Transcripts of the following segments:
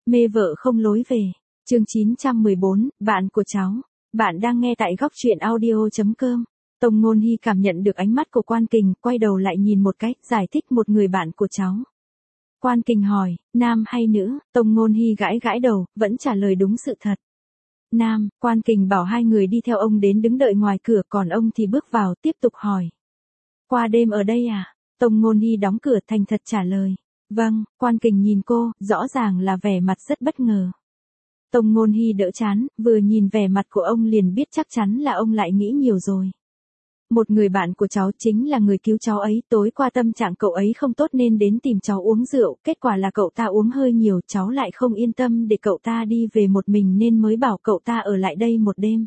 Mê vợ không lối về. Chương 914, bạn của cháu. Bạn đang nghe tại góc truyện audio.com. Tông Ngôn Hy cảm nhận được ánh mắt của Quan Kình, quay đầu lại nhìn một cái, giải thích một người bạn của cháu. Quan Kình hỏi, nam hay nữ? Tông Ngôn Hy gãi gãi đầu, vẫn trả lời đúng sự thật. Nam. Quan Kình bảo hai người đi theo ông đến đứng đợi ngoài cửa, còn ông thì bước vào, tiếp tục hỏi. Qua đêm ở đây à? Tông Ngôn Hy đóng cửa thành thật trả lời. Vâng. Quan Kình nhìn cô, rõ ràng là vẻ mặt rất bất ngờ. Tông Ngôn Hy đỡ chán, vừa nhìn vẻ mặt của ông liền biết chắc chắn là ông lại nghĩ nhiều rồi. Một người bạn của cháu chính là người cứu cháu ấy, tối qua tâm trạng cậu ấy không tốt nên đến tìm cháu uống rượu, kết quả là cậu ta uống hơi nhiều, cháu lại không yên tâm để cậu ta đi về một mình nên mới bảo cậu ta ở lại đây một đêm.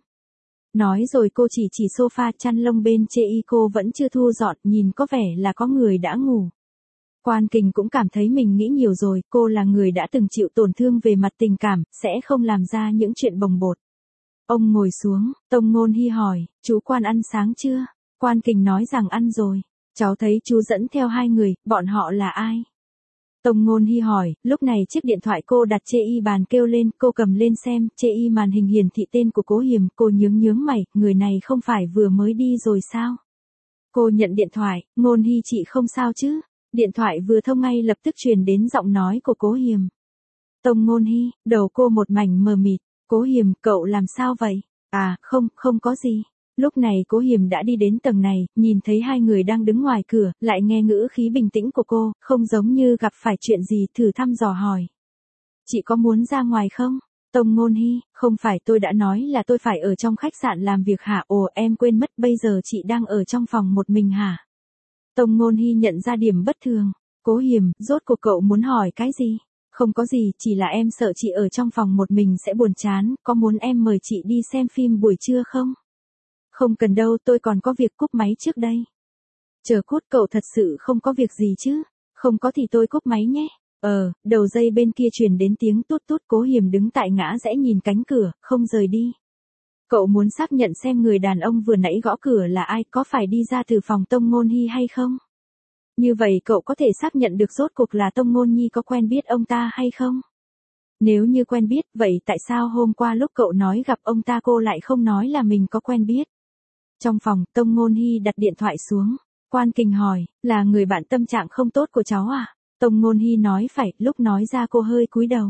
Nói rồi cô chỉ sofa chăn lông bên chê y cô vẫn chưa thu dọn, nhìn có vẻ là có người đã ngủ. Quan Kình cũng cảm thấy mình nghĩ nhiều rồi, cô là người đã từng chịu tổn thương về mặt tình cảm, sẽ không làm ra những chuyện bồng bột. Ông ngồi xuống, Tông Ngôn Hy hỏi, chú Quan ăn sáng chưa? Quan Kình nói rằng ăn rồi. Cháu thấy chú dẫn theo hai người, bọn họ là ai? Tông Ngôn Hy hỏi, lúc này chiếc điện thoại cô đặt chê y bàn kêu lên, cô cầm lên xem, chê y màn hình hiển thị tên của Cố Hiềm, cô nhướng mày, người này không phải vừa mới đi rồi sao? Cô nhận điện thoại, Ngôn Hy chị không sao chứ? Điện thoại vừa thông ngay lập tức truyền đến giọng nói của Cố Hiềm. Tông Ngôn Hy, đầu cô một mảnh mờ mịt, Cố Hiềm, cậu làm sao vậy? À, không có gì. Lúc này Cố Hiềm đã đi đến tầng này, nhìn thấy hai người đang đứng ngoài cửa, lại nghe ngữ khí bình tĩnh của cô, không giống như gặp phải chuyện gì, thử thăm dò hỏi. Chị có muốn ra ngoài không? Tông Ngôn Hy, không phải tôi đã nói là tôi phải ở trong khách sạn làm việc hả? Ồ, em quên mất, bây giờ chị đang ở trong phòng một mình hả? Tông Ngôn Hy nhận ra điểm bất thường. Cố Hiềm, rốt cuộc cậu muốn hỏi cái gì? Không có gì, chỉ là em sợ chị ở trong phòng một mình sẽ buồn chán, có muốn em mời chị đi xem phim buổi trưa không? Không cần đâu, tôi còn có việc, cúp máy trước đây. Chờ cút, cậu thật sự không có việc gì chứ? Không có thì tôi cúp máy nhé. Đầu dây bên kia truyền đến tiếng tút tút. Cố Hiềm đứng tại ngã rẽ nhìn cánh cửa, không rời đi. Cậu muốn xác nhận xem người đàn ông vừa nãy gõ cửa là ai, có phải đi ra từ phòng Tông Ngôn Hy hay không? Như vậy cậu có thể xác nhận được rốt cuộc là Tông Ngôn Nhi có quen biết ông ta hay không? Nếu như quen biết, vậy tại sao hôm qua lúc cậu nói gặp ông ta cô lại không nói là mình có quen biết? Trong phòng, Tông Ngôn Hy đặt điện thoại xuống. Quan Kình hỏi, là người bạn tâm trạng không tốt của cháu à? Tông Ngôn Hy nói phải, lúc nói ra cô hơi cúi đầu.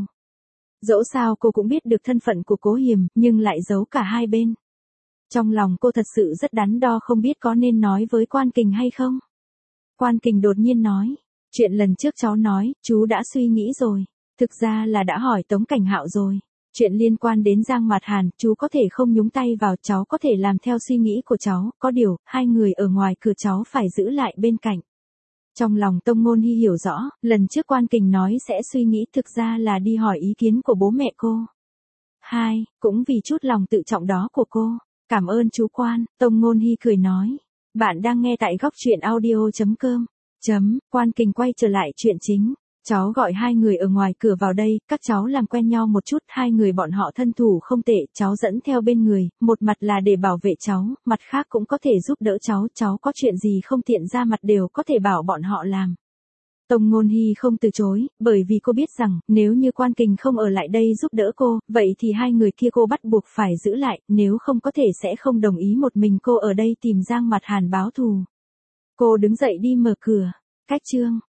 Dẫu sao cô cũng biết được thân phận của Cố Hiềm, nhưng lại giấu cả hai bên. Trong lòng cô thật sự rất đắn đo, không biết có nên nói với Quan Kình hay không. Quan Kình đột nhiên nói, chuyện lần trước cháu nói, chú đã suy nghĩ rồi. Thực ra là đã hỏi Tống Cảnh Hạo rồi. Chuyện liên quan đến Giang Mạt Hàn, chú có thể không nhúng tay vào, cháu có thể làm theo suy nghĩ của cháu, có điều, hai người ở ngoài cửa cháu phải giữ lại bên cạnh. Trong lòng Tông Ngôn Hy hiểu rõ, lần trước Quan Kình nói sẽ suy nghĩ, thực ra là đi hỏi ý kiến của bố mẹ cô. Cũng vì chút lòng tự trọng đó của cô. Cảm ơn chú Quan, Tông Ngôn Hy cười nói. Bạn đang nghe tại góc truyện audio.com. Quan Kình quay trở lại chuyện chính. Cháu gọi hai người ở ngoài cửa vào đây, các cháu làm quen nhau một chút, hai người bọn họ thân thủ không tệ, cháu dẫn theo bên người, một mặt là để bảo vệ cháu, mặt khác cũng có thể giúp đỡ cháu có chuyện gì không tiện ra mặt đều có thể bảo bọn họ làm. Tông Ngôn Hy không từ chối, bởi vì cô biết rằng, nếu như Quan Kình không ở lại đây giúp đỡ cô, vậy thì hai người kia cô bắt buộc phải giữ lại, nếu không có thể sẽ không đồng ý một mình cô ở đây tìm Giang Mạt Hàn báo thù. Cô đứng dậy đi mở cửa. Cách chương